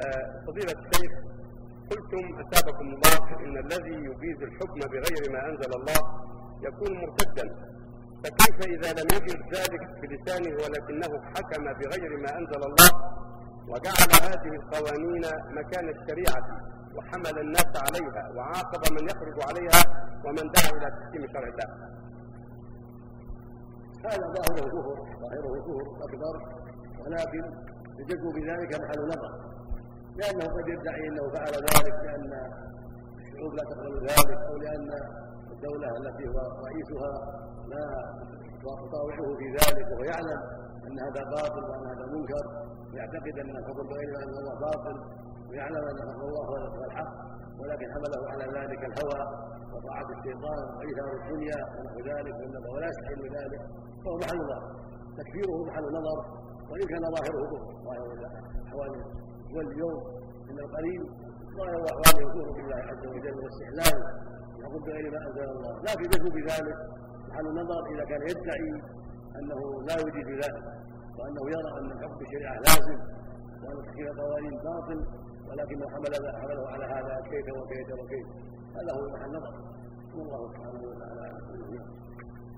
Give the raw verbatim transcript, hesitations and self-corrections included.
فضيلة الشيخ، قلتم أثابكم الله إن الذي يجيز الحكم بغير ما أنزل الله يكون مرتدا، فكيف إذا لم يجد ذلك بلسانه ولكنه حكم بغير ما أنزل الله وجعل هذه القوانين مكان الشريعة وحمل الناس عليها وعاقب من يخرج عليها ومن دعا إلى تحكيم شرع الله؟ هذا ظاهره كفر، ظاهره كفر أكبر، ولكن يجب بذلك محل نظر، لأنه قد يدعي أنه فعل ذلك لأن الشعوب لا تقبل ذلك، أو لأن الدولة التي هو رئيسها لا تطاوعه في ذلك، وهو يعلم أن هذا باطل وأن هذا منكر، ويعتقد أن الحكم بغير ما أنزل الله باطل، ويعلم أن حكم الله هو الحق، ولكن حمله على ذلك الهوى وطاعة الشيطان وإيثار الدنيا ونحو ذلك، ولا يستحل ذلك، فهو محل نظر. تكفيره محل نظر، وإن كان ظاهره كفر، ظاهر أحوال واليوم من القليل ظاهر أحواله كفر بالله عز وجل واستحلال الحكم بغير ما أنزل الله، لكن يجب بذلك محل نظر إذا كان يدعي أنه لا يجيد ذلك، وأنه يرى أن الحكم بالشريعة لازم وأن تحكيم القوانين باطل، ولكنه حمله حمله على هذا كيف وكيف وكيف، هذا هو محل نظر. والله سبحانه وتعالى